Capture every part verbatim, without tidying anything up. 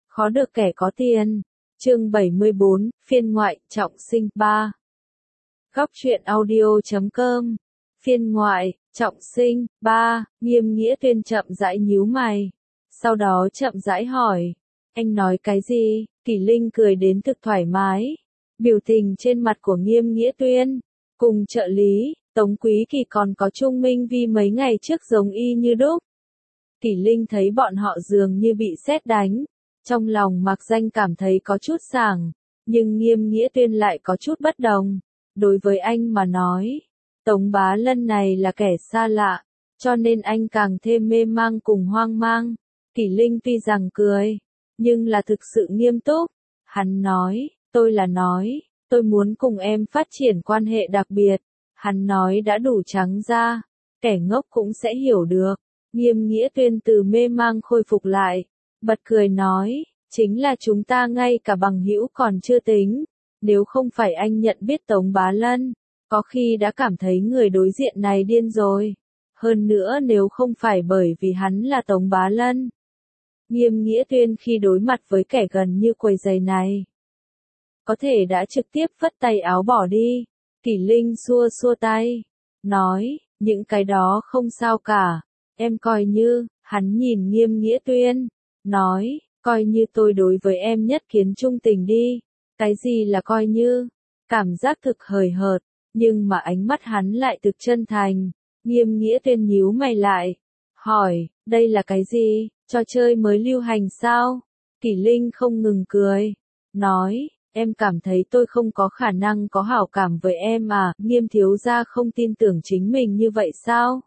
Khó được kẻ có tiền. Chương bảy mươi bốn, phiên ngoại, trọng sinh, ba. Góc truyện audio chấm com. Phiên ngoại, trọng sinh, ba, Nghiêm Nghĩa Tuyên chậm rãi nhíu mày. Sau đó chậm rãi hỏi. Anh nói cái gì? Kỷ Linh cười đến thực thoải mái. Biểu tình trên mặt của Nghiêm Nghĩa Tuyên, cùng trợ lý, Tống Quý Kỳ còn có Trung Minh Vi mấy ngày trước giống y như đúc. Kỷ Linh thấy bọn họ dường như bị sét đánh. Trong lòng mặc danh cảm thấy có chút sảng, nhưng Nghiêm Nghĩa Tuyên lại có chút bất đồng. Đối với anh mà nói, Tống Bá Lân này là kẻ xa lạ, cho nên anh càng thêm mê mang cùng hoang mang. Kỷ Linh tuy rằng cười, nhưng là thực sự nghiêm túc. Hắn nói, tôi là nói, tôi muốn cùng em phát triển quan hệ đặc biệt. Hắn nói đã đủ trắng ra, kẻ ngốc cũng sẽ hiểu được. Nghiêm Nghĩa Tuyên từ mê mang khôi phục lại, bật cười nói, chính là chúng ta ngay cả bằng hữu còn chưa tính. Nếu không phải anh nhận biết Tống Bá Lân, có khi đã cảm thấy người đối diện này điên rồi. Hơn nữa nếu không phải bởi vì hắn là Tống Bá Lân. Nghiêm Nghĩa Tuyên khi đối mặt với kẻ gần như quầy giày này, có thể đã trực tiếp phất tay áo bỏ đi. Kỷ Linh xua xua tay, nói, những cái đó không sao cả, em coi như. Hắn nhìn Nghiêm Nghĩa Tuyên, nói, coi như tôi đối với em nhất kiến trung tình đi. Cái gì là coi như? Cảm giác thực hời hợt, nhưng mà ánh mắt hắn lại thực chân thành. Nghiêm Nghĩa Tuyên nhíu mày lại, hỏi, đây là cái gì? Trò chơi mới lưu hành sao? Kỷ Linh không ngừng cười, nói, em cảm thấy tôi không có khả năng có hảo cảm với em à? Nghiêm thiếu gia không tin tưởng chính mình như vậy sao?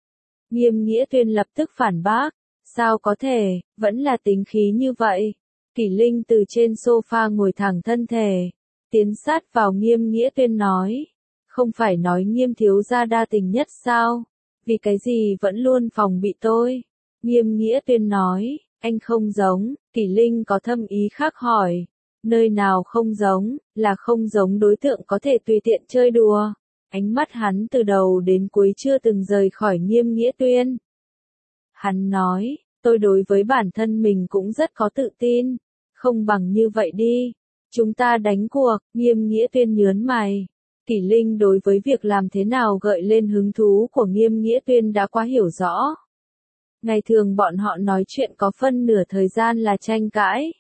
Nghiêm Nghĩa Tuyên lập tức phản bác, sao có thể, vẫn là tính khí như vậy. Kỷ Linh từ trên sofa ngồi thẳng thân thể, tiến sát vào Nghiêm Nghĩa Tuyên nói, không phải nói Nghiêm thiếu gia đa tình nhất sao? Vì cái gì vẫn luôn phòng bị tôi? Nghiêm Nghĩa Tuyên nói, anh không giống. Kỷ Linh có thâm ý khác hỏi, nơi nào không giống? Là không giống đối tượng có thể tùy tiện chơi đùa. Ánh mắt hắn từ đầu đến cuối chưa từng rời khỏi Nghiêm Nghĩa Tuyên. Hắn nói, tôi đối với bản thân mình cũng rất có tự tin. Không bằng như vậy đi, chúng ta đánh cuộc. Nghiêm Nghĩa Tuyên nhớn mày. Kỷ Linh đối với việc làm thế nào gợi lên hứng thú của Nghiêm Nghĩa Tuyên đã quá hiểu rõ. Ngày thường bọn họ nói chuyện có phân nửa thời gian là tranh cãi.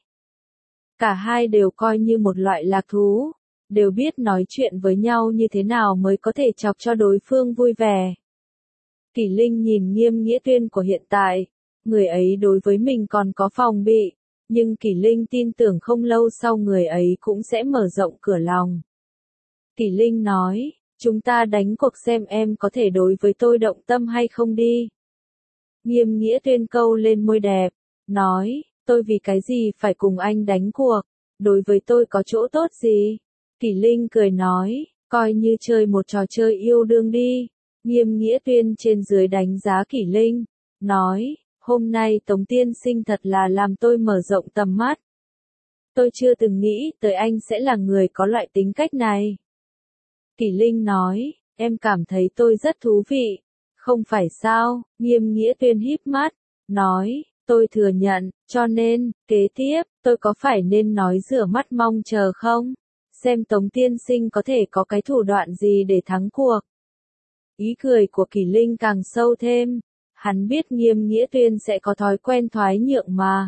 Cả hai đều coi như một loại lạc thú, đều biết nói chuyện với nhau như thế nào mới có thể chọc cho đối phương vui vẻ. Kỷ Linh nhìn Nghiêm Nghĩa Tuyên của hiện tại, người ấy đối với mình còn có phòng bị, nhưng Kỷ Linh tin tưởng không lâu sau người ấy cũng sẽ mở rộng cửa lòng. Kỷ Linh nói, chúng ta đánh cuộc xem em có thể đối với tôi động tâm hay không đi. Nghiêm Nghĩa Tuyên câu lên môi đẹp, nói, tôi vì cái gì phải cùng anh đánh cuộc, đối với tôi có chỗ tốt gì? Kỷ Linh cười nói, coi như chơi một trò chơi yêu đương đi. Nghiêm Nghĩa Tuyên trên dưới đánh giá Kỷ Linh, nói, hôm nay Tống tiên sinh thật là làm tôi mở rộng tầm mắt. Tôi chưa từng nghĩ tới anh sẽ là người có loại tính cách này. Kỷ Linh nói, em cảm thấy tôi rất thú vị. Không phải sao? Nghiêm Nghĩa Tuyên híp mắt, nói, tôi thừa nhận, cho nên, kế tiếp, tôi có phải nên nói rửa mắt mong chờ không? Xem Tống tiên sinh có thể có cái thủ đoạn gì để thắng cuộc. Ý cười của Kỷ Linh càng sâu thêm, hắn biết Nghiêm Nghĩa Tuyên sẽ có thói quen thoái nhượng mà.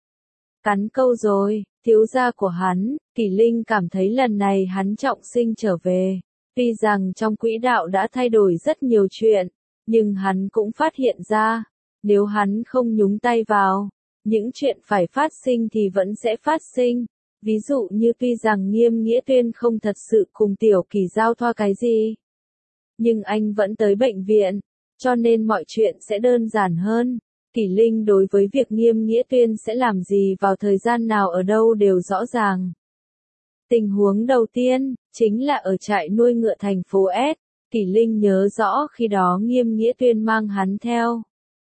Cắn câu rồi, thiếu gia của hắn. Kỷ Linh cảm thấy lần này hắn trọng sinh trở về. Tuy rằng trong quỹ đạo đã thay đổi rất nhiều chuyện, nhưng hắn cũng phát hiện ra, nếu hắn không nhúng tay vào, những chuyện phải phát sinh thì vẫn sẽ phát sinh. Ví dụ như tuy rằng Nghiêm Nghĩa Tuyên không thật sự cùng Tiểu Kỳ giao thoa cái gì, nhưng anh vẫn tới bệnh viện, cho nên mọi chuyện sẽ đơn giản hơn. Kỷ Linh đối với việc Nghiêm Nghĩa Tuyên sẽ làm gì vào thời gian nào ở đâu đều rõ ràng. Tình huống đầu tiên, chính là ở trại nuôi ngựa thành phố S. Kỷ Linh nhớ rõ khi đó Nghiêm Nghĩa Tuyên mang hắn theo.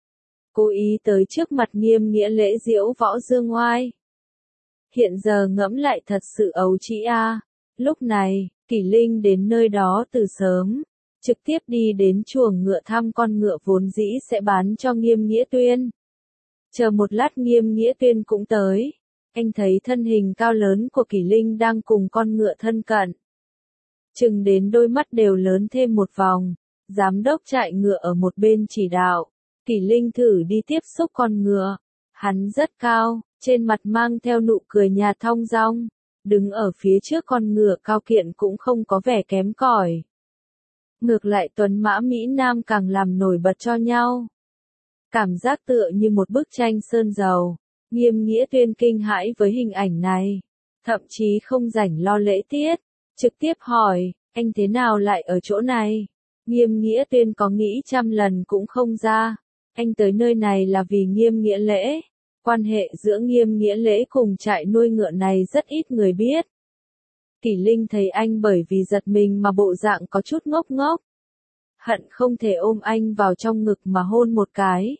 Cố ý tới trước mặt Nghiêm Nghĩa lễ diễu võ dương oai. Hiện giờ ngẫm lại thật sự ấu trĩ a. Lúc này, Kỷ Linh đến nơi đó từ sớm, trực tiếp đi đến chuồng ngựa thăm con ngựa vốn dĩ sẽ bán cho Nghiêm Nghĩa Tuyên. Chờ một lát Nghiêm Nghĩa Tuyên cũng tới. anh thấy thân hình cao lớn của Kỷ Linh đang cùng con ngựa thân cận. Chừng đến đôi mắt đều lớn thêm một vòng, giám đốc trại ngựa ở một bên chỉ đạo. Kỷ Linh thử đi tiếp xúc con ngựa. Hắn rất cao, trên mặt mang theo nụ cười nhạt thong dong, đứng ở phía trước con ngựa cao kiện cũng không có vẻ kém cỏi. Ngược lại tuấn mã Mỹ Nam càng làm nổi bật cho nhau. Cảm giác tựa như một bức tranh sơn dầu. Nghiêm Nghĩa Tuyên kinh hãi với hình ảnh này, thậm chí không rảnh lo lễ tiết, trực tiếp hỏi, anh thế nào lại ở chỗ này? Nghiêm Nghĩa Tuyên có nghĩ trăm lần cũng không ra, anh tới nơi này là vì Nghiêm Nghĩa Lễ. Quan hệ giữa Nghiêm Nghĩa Lễ cùng trại nuôi ngựa này rất ít người biết. Kỷ Linh thấy anh bởi vì giật mình mà bộ dạng có chút ngốc ngốc. Hận không thể ôm anh vào trong ngực mà hôn một cái.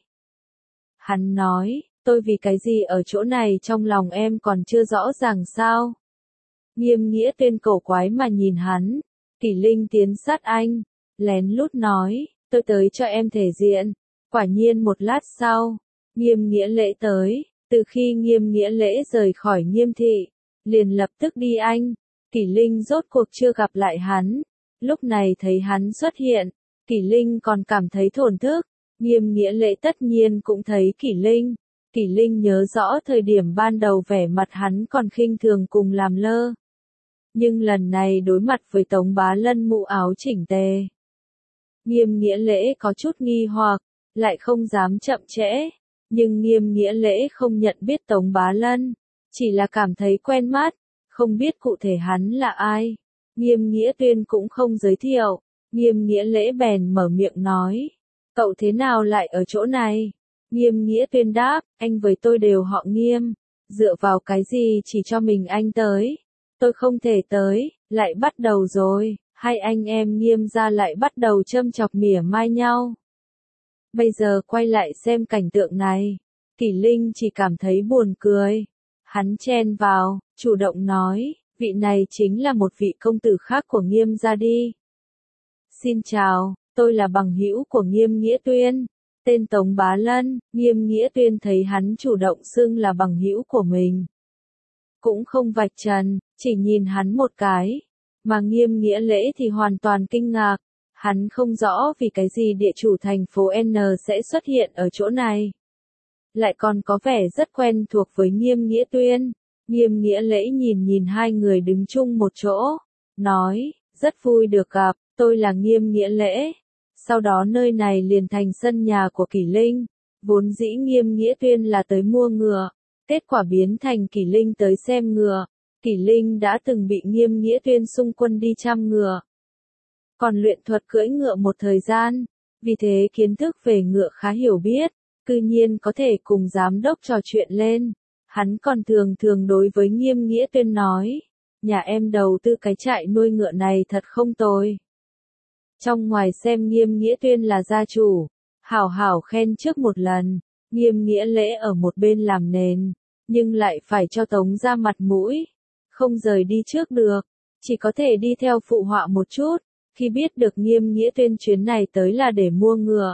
Hắn nói, tôi vì cái gì ở chỗ này trong lòng em còn chưa rõ ràng sao? Nghiêm Nghĩa Tuyên cổ quái mà nhìn hắn. Kỷ Linh tiến sát anh, lén lút nói, tôi tới cho em thể diện. Quả nhiên một lát sau, Nghiêm Nghĩa Lễ tới. Từ khi Nghiêm Nghĩa Lễ rời khỏi Nghiêm thị, liền lập tức đi Anh. Kỷ Linh rốt cuộc chưa gặp lại hắn. Lúc này thấy hắn xuất hiện, Kỷ Linh còn cảm thấy thổn thức. Nghiêm Nghĩa Lễ tất nhiên cũng thấy Kỷ Linh. Kỷ Linh nhớ rõ thời điểm ban đầu vẻ mặt hắn còn khinh thường cùng làm lơ. Nhưng lần này đối mặt với Tống Bá Lân mũ áo chỉnh tề. Nghiêm Nghĩa Lễ có chút nghi hoặc, lại không dám chậm trễ. Nhưng Nghiêm Nghĩa Lễ không nhận biết Tống Bá Lân, chỉ là cảm thấy quen mắt, không biết cụ thể hắn là ai. Nghiêm Nghĩa Tuyên cũng không giới thiệu, Nghiêm Nghĩa Lễ bèn mở miệng nói, cậu thế nào lại ở chỗ này? Nghiêm Nghĩa Tuyên đáp, anh với tôi đều họ Nghiêm, dựa vào cái gì chỉ cho mình anh tới, tôi không thể tới, lại bắt đầu rồi, hai anh em Nghiêm gia lại bắt đầu châm chọc mỉa mai nhau. Bây giờ quay lại xem cảnh tượng này, Kỷ Linh chỉ cảm thấy buồn cười. Hắn chen vào, chủ động nói, vị này chính là một vị công tử khác của Nghiêm gia đi. Xin chào, tôi là bằng hữu của Nghiêm Nghĩa Tuyên, tên Tống Bá Lân. Nghiêm Nghĩa Tuyên thấy hắn chủ động xưng là bằng hữu của mình, cũng không vạch trần, chỉ nhìn hắn một cái, mà Nghiêm Nghĩa Lễ thì hoàn toàn kinh ngạc. Hắn không rõ vì cái gì địa chủ thành phố N sẽ xuất hiện ở chỗ này. Lại còn có vẻ rất quen thuộc với Nghiêm Nghĩa Tuyên. Nghiêm Nghĩa Lễ nhìn nhìn hai người đứng chung một chỗ, nói, rất vui được gặp, tôi là Nghiêm Nghĩa Lễ. Sau đó nơi này liền thành sân nhà của Kỷ Linh. Vốn dĩ Nghiêm Nghĩa Tuyên là tới mua ngựa, kết quả biến thành Kỷ Linh tới xem ngựa. Kỷ Linh đã từng bị Nghiêm Nghĩa Tuyên xung quân đi chăm ngựa, còn luyện thuật cưỡi ngựa một thời gian, vì thế kiến thức về ngựa khá hiểu biết, cư nhiên có thể cùng giám đốc trò chuyện lên. Hắn còn thường thường đối với Nghiêm Nghĩa Tuyên nói, nhà em đầu tư cái trại nuôi ngựa này thật không tồi. Trong ngoài xem Nghiêm Nghĩa Tuyên là gia chủ, hảo hảo khen trước một lần. Nghiêm Nghĩa Lễ ở một bên làm nền, nhưng lại phải cho Tống ra mặt mũi, không rời đi trước được, chỉ có thể đi theo phụ họa một chút. Khi biết được Nghiêm Nghĩa Tuyên chuyến này tới là để mua ngựa,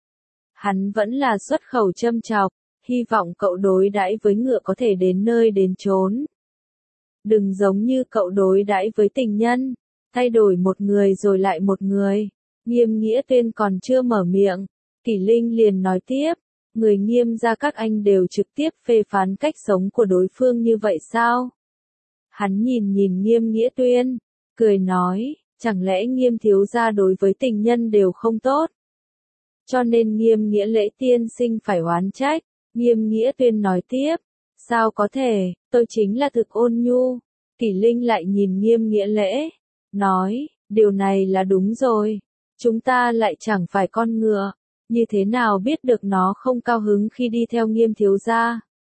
hắn vẫn là xuất khẩu châm chọc, hy vọng cậu đối đãi với ngựa có thể đến nơi đến chốn. Đừng giống như cậu đối đãi với tình nhân, thay đổi một người rồi lại một người. Nghiêm Nghĩa Tuyên còn chưa mở miệng, Kỷ Linh liền nói tiếp, người Nghiêm gia các anh đều trực tiếp phê phán cách sống của đối phương như vậy sao? Hắn nhìn nhìn Nghiêm Nghĩa Tuyên, cười nói, chẳng lẽ Nghiêm thiếu gia đối với tình nhân đều không tốt? Cho nên Nghiêm Nghĩa Lễ tiên sinh phải oán trách. Nghiêm Nghĩa Tuyên nói tiếp, sao có thể, tôi chính là thực ôn nhu. Kỷ Linh lại nhìn Nghiêm Nghĩa Lễ, nói, điều này là đúng rồi, chúng ta lại chẳng phải con ngựa, như thế nào biết được nó không cao hứng khi đi theo Nghiêm thiếu gia?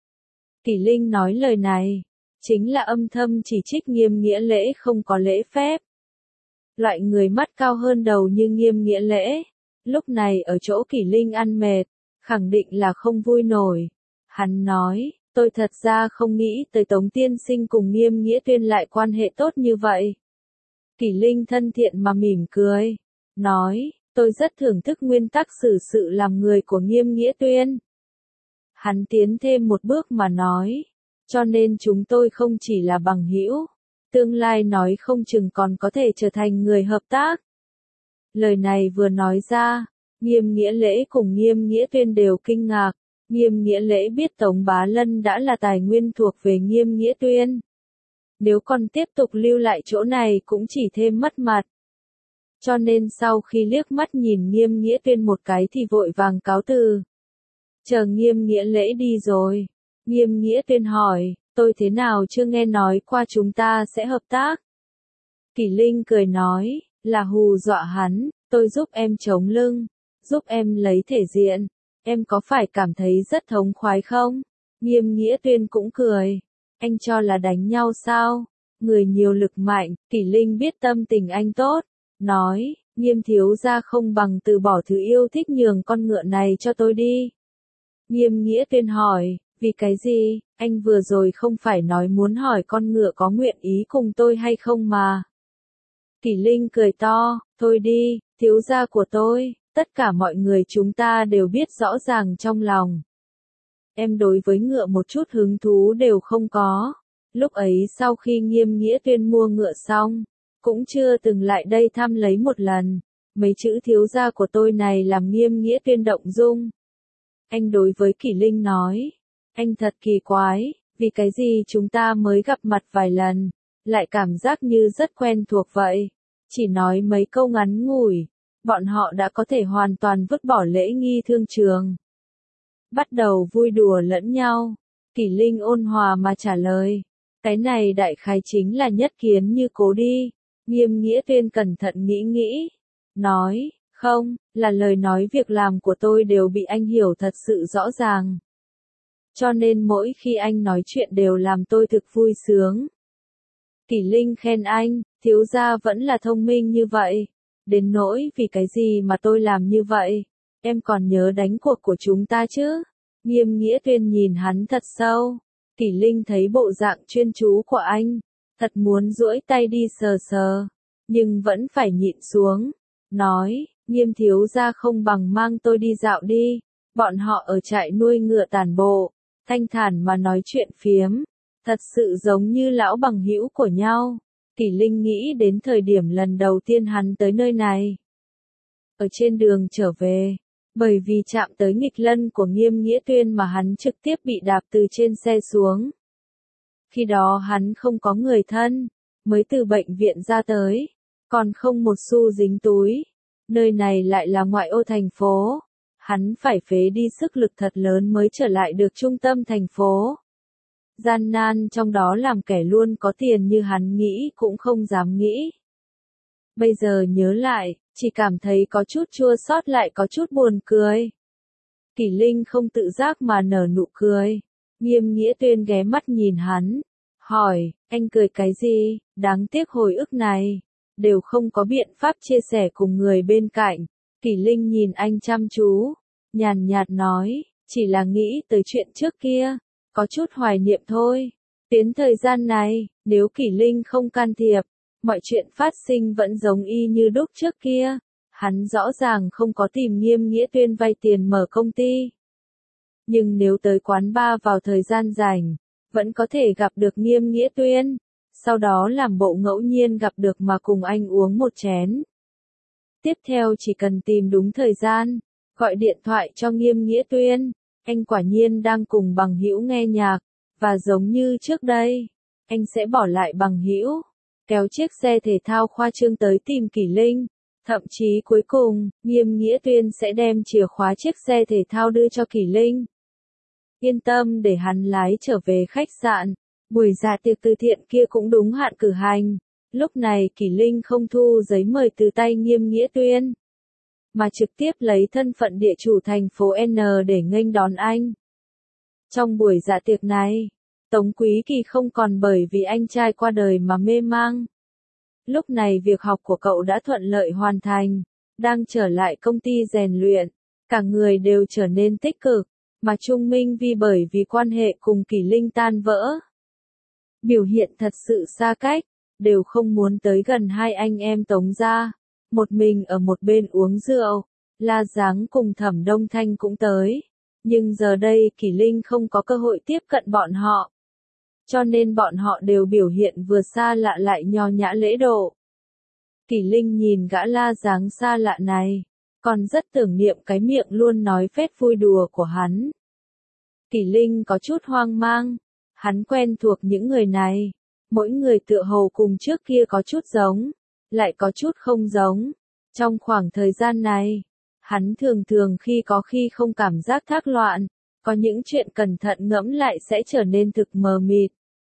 Kỷ Linh nói lời này, chính là âm thầm chỉ trích Nghiêm Nghĩa Lễ không có lễ phép. Loại người mắt cao hơn đầu như Nghiêm Nghĩa Lễ, lúc này ở chỗ Kỷ Linh ăn mệt, khẳng định là không vui nổi. Hắn nói, tôi thật ra không nghĩ tới Tống tiên sinh cùng Nghiêm Nghĩa Tuyên lại quan hệ tốt như vậy. Kỷ Linh thân thiện mà mỉm cười, nói, tôi rất thưởng thức nguyên tắc xử sự làm người của Nghiêm Nghĩa Tuyên. Hắn tiến thêm một bước mà nói, Cho nên chúng tôi không chỉ là bằng hữu, tương lai nói không chừng còn có thể trở thành người hợp tác. Lời này vừa nói ra, Nghiêm Nghĩa Lễ cùng Nghiêm Nghĩa Tuyên đều kinh ngạc. Nghiêm Nghĩa Lễ biết Tống Bá Lân đã là tài nguyên thuộc về Nghiêm Nghĩa Tuyên. Nếu còn tiếp tục lưu lại chỗ này cũng chỉ thêm mất mặt. Cho nên sau khi liếc mắt nhìn Nghiêm Nghĩa Tuyên một cái thì vội vàng cáo từ. Chờ Nghiêm Nghĩa Lễ đi rồi, Nghiêm Nghĩa Tuyên hỏi, tôi thế nào chưa nghe nói qua chúng ta sẽ hợp tác. Kỷ Linh cười nói, là hù dọa hắn, tôi giúp em chống lưng, giúp em lấy thể diện, em có phải cảm thấy rất thống khoái không? Nghiêm Nghĩa Tuyên cũng cười, anh cho là đánh nhau sao? Người nhiều lực mạnh, Kỷ Linh biết tâm tình anh tốt, nói, Nghiêm thiếu gia không bằng từ bỏ thứ yêu thích nhường con ngựa này cho tôi đi. Nghiêm Nghĩa Tuyên hỏi, vì cái gì, anh vừa rồi không phải nói muốn hỏi con ngựa có nguyện ý cùng tôi hay không mà. Kỷ Linh cười to, thôi đi, thiếu gia của tôi, tất cả mọi người chúng ta đều biết rõ ràng trong lòng. Em đối với ngựa một chút hứng thú đều không có. Lúc ấy sau khi Nghiêm Nghĩa Tuyên mua ngựa xong, cũng chưa từng lại đây thăm lấy một lần. Mấy chữ thiếu gia của tôi này làm Nghiêm Nghĩa Tuyên động dung. Anh đối với Kỷ Linh nói, anh thật kỳ quái, vì cái gì chúng ta mới gặp mặt vài lần, lại cảm giác như rất quen thuộc vậy. Chỉ nói mấy câu ngắn ngủi, bọn họ đã có thể hoàn toàn vứt bỏ lễ nghi thương trường. Bắt đầu vui đùa lẫn nhau, Kỷ Linh ôn hòa mà trả lời, cái này đại khái chính là nhất kiến như cố đi. Nghiêm Nghĩa Tuyên cẩn thận nghĩ nghĩ, nói, không, là lời nói việc làm của tôi đều bị anh hiểu thật sự rõ ràng. Cho nên mỗi khi anh nói chuyện đều làm tôi thực vui sướng. Kỷ Linh khen anh, thiếu gia vẫn là thông minh như vậy. Đến nỗi vì cái gì mà tôi làm như vậy, em còn nhớ đánh cuộc của chúng ta chứ? Nghiêm Nghĩa Tuyên nhìn hắn thật sâu. Kỷ Linh thấy bộ dạng chuyên chú của anh, thật muốn duỗi tay đi sờ sờ, nhưng vẫn phải nhịn xuống. Nói, Nghiêm thiếu gia không bằng mang tôi đi dạo đi. Bọn họ ở trại nuôi ngựa tản bộ, thanh thản mà nói chuyện phiếm, thật sự giống như lão bằng hữu của nhau. Kỷ Linh nghĩ đến thời điểm lần đầu tiên hắn tới nơi này. Ở trên đường trở về, bởi vì chạm tới nghịch lân của Nghiêm Nghĩa Tuyên mà hắn trực tiếp bị đạp từ trên xe xuống. Khi đó hắn không có người thân, mới từ bệnh viện ra tới, còn không một xu dính túi. Nơi này lại là ngoại ô thành phố. Hắn phải phế đi sức lực thật lớn mới trở lại được trung tâm thành phố. Gian nan trong đó làm kẻ luôn có tiền như hắn nghĩ cũng không dám nghĩ. Bây giờ nhớ lại, chỉ cảm thấy có chút chua xót lại có chút buồn cười. Kỷ Linh không tự giác mà nở nụ cười. Nghiêm Nghĩa Tuyên ghé mắt nhìn hắn, hỏi, anh cười cái gì, đáng tiếc hồi ức này, đều không có biện pháp chia sẻ cùng người bên cạnh. Kỷ Linh nhìn anh chăm chú, nhàn nhạt nói, chỉ là nghĩ tới chuyện trước kia, có chút hoài niệm thôi. Tiến thời gian này, nếu Kỷ Linh không can thiệp, mọi chuyện phát sinh vẫn giống y như đúc trước kia. Hắn rõ ràng không có tìm Nghiêm Nghĩa Tuyên vay tiền mở công ty. Nhưng nếu tới quán bar vào thời gian rảnh, vẫn có thể gặp được Nghiêm Nghĩa Tuyên. Sau đó làm bộ ngẫu nhiên gặp được mà cùng anh uống một chén. Tiếp theo chỉ cần tìm đúng thời gian, gọi điện thoại cho Nghiêm Nghĩa Tuyên, anh quả nhiên đang cùng bằng hữu nghe nhạc, và giống như trước đây, anh sẽ bỏ lại bằng hữu, kéo chiếc xe thể thao khoa trương tới tìm Kỷ Linh. Thậm chí cuối cùng, Nghiêm Nghĩa Tuyên sẽ đem chìa khóa chiếc xe thể thao đưa cho Kỷ Linh. Yên tâm để hắn lái trở về khách sạn. Buổi dạ tiệc từ thiện kia cũng đúng hạn cử hành. Lúc này Kỷ Linh không thu giấy mời từ tay Nghiêm Nghĩa Tuyên, mà trực tiếp lấy thân phận địa chủ thành phố N để nghênh đón anh. Trong buổi dạ tiệc này, Tống Quý Kỳ không còn bởi vì anh trai qua đời mà mê mang. Lúc này việc học của cậu đã thuận lợi hoàn thành, đang trở lại công ty rèn luyện, cả người đều trở nên tích cực, mà Trung Minh Vi bởi vì quan hệ cùng Kỷ Linh tan vỡ. Biểu hiện thật sự xa cách, đều không muốn tới gần hai anh em Tống gia, một mình ở một bên uống rượu. La Giáng cùng Thẩm Đông Thanh cũng tới, nhưng giờ đây Kỷ Linh không có cơ hội tiếp cận bọn họ. cho nên bọn họ đều biểu hiện vừa xa lạ lại nho nhã lễ độ. Kỷ Linh nhìn gã La Giáng xa lạ này, còn rất tưởng niệm cái miệng luôn nói phét vui đùa của hắn. Kỷ Linh có chút hoang mang, hắn quen thuộc những người này, mỗi người tựa hồ cùng trước kia có chút giống, lại có chút không giống. Trong khoảng thời gian này, hắn thường thường khi có khi không cảm giác thác loạn, có những chuyện cẩn thận ngẫm lại sẽ trở nên thực mờ mịt.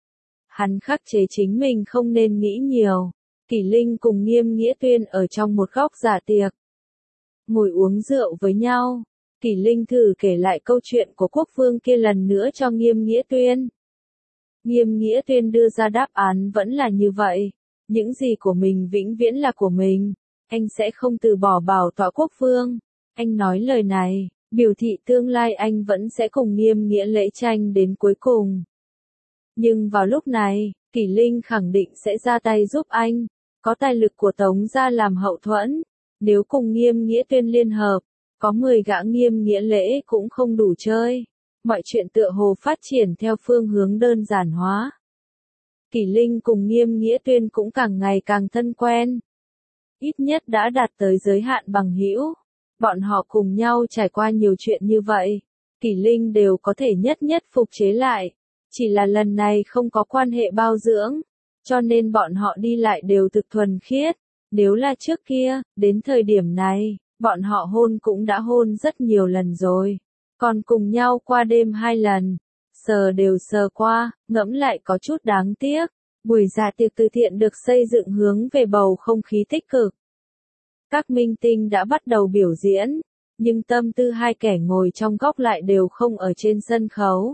Hắn khắc chế chính mình không nên nghĩ nhiều. Kỷ Linh cùng Nghiêm Nghĩa Tuyên ở trong một góc giả tiệc, ngồi uống rượu với nhau. Kỷ Linh thử kể lại câu chuyện của quốc vương kia lần nữa cho Nghiêm Nghĩa Tuyên. Nghiêm Nghĩa Tuyên đưa ra đáp án vẫn là như vậy, những gì của mình vĩnh viễn là của mình, anh sẽ không từ bỏ bảo tọa quốc vương. Anh nói lời này, biểu thị tương lai anh vẫn sẽ cùng Nghiêm Nghĩa lễ tranh đến cuối cùng. Nhưng vào lúc này, Kỷ Linh khẳng định sẽ ra tay giúp anh, có tài lực của Tống gia làm hậu thuẫn, nếu cùng Nghiêm Nghĩa Tuyên liên hợp, có mười gã Nghiêm Nghĩa lễ cũng không đủ chơi. Mọi chuyện tựa hồ phát triển theo phương hướng đơn giản hóa. Kỷ Linh cùng Nghiêm Nghĩa Tuyên cũng càng ngày càng thân quen. Ít nhất đã đạt tới giới hạn bằng hữu. Bọn họ cùng nhau trải qua nhiều chuyện như vậy. Kỷ Linh đều có thể nhất nhất phục chế lại. Chỉ là lần này không có quan hệ bao dưỡng. Cho nên bọn họ đi lại đều thực thuần khiết. Nếu là trước kia, đến thời điểm này, bọn họ hôn cũng đã hôn rất nhiều lần rồi. Còn cùng nhau qua đêm hai lần. Sờ đều sờ qua, ngẫm lại có chút đáng tiếc. Buổi dạ tiệc từ thiện được xây dựng hướng về bầu không khí tích cực. Các minh tinh đã bắt đầu biểu diễn, nhưng tâm tư hai kẻ ngồi trong góc lại đều không ở trên sân khấu.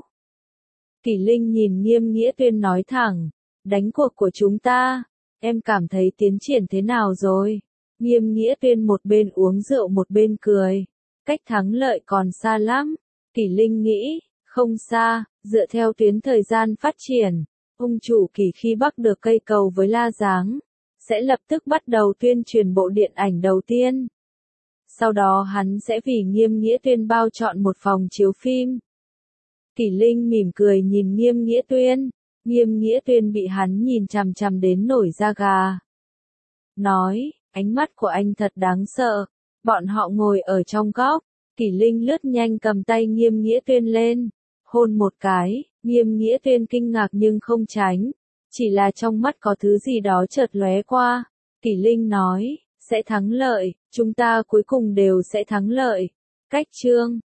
Kỷ Linh nhìn Nghiêm Nghĩa Tuyên nói thẳng, đánh cuộc của chúng ta, em cảm thấy tiến triển thế nào rồi? Nghiêm Nghĩa Tuyên một bên uống rượu một bên cười, cách thắng lợi còn xa lắm. Kỷ Linh nghĩ, không xa, dựa theo tuyến thời gian phát triển, ông chủ Kỷ khi bắt được cây cầu với La Giáng, sẽ lập tức bắt đầu tuyên truyền bộ điện ảnh đầu tiên. Sau đó hắn sẽ vì Nghiêm Nghĩa Tuyên bao chọn một phòng chiếu phim. Kỷ Linh mỉm cười nhìn Nghiêm Nghĩa Tuyên, Nghiêm Nghĩa Tuyên bị hắn nhìn chằm chằm đến nổi da gà. Nói, ánh mắt của anh thật đáng sợ. Bọn họ ngồi ở trong góc, Kỷ Linh lướt nhanh cầm tay Nghiêm Nghĩa Tuyên lên, hôn một cái. Nghiêm Nghĩa Tuyên kinh ngạc nhưng không tránh, chỉ là trong mắt có thứ gì đó chợt lóe qua. Kỷ Linh nói, sẽ thắng lợi, chúng ta cuối cùng đều sẽ thắng lợi. Cách chương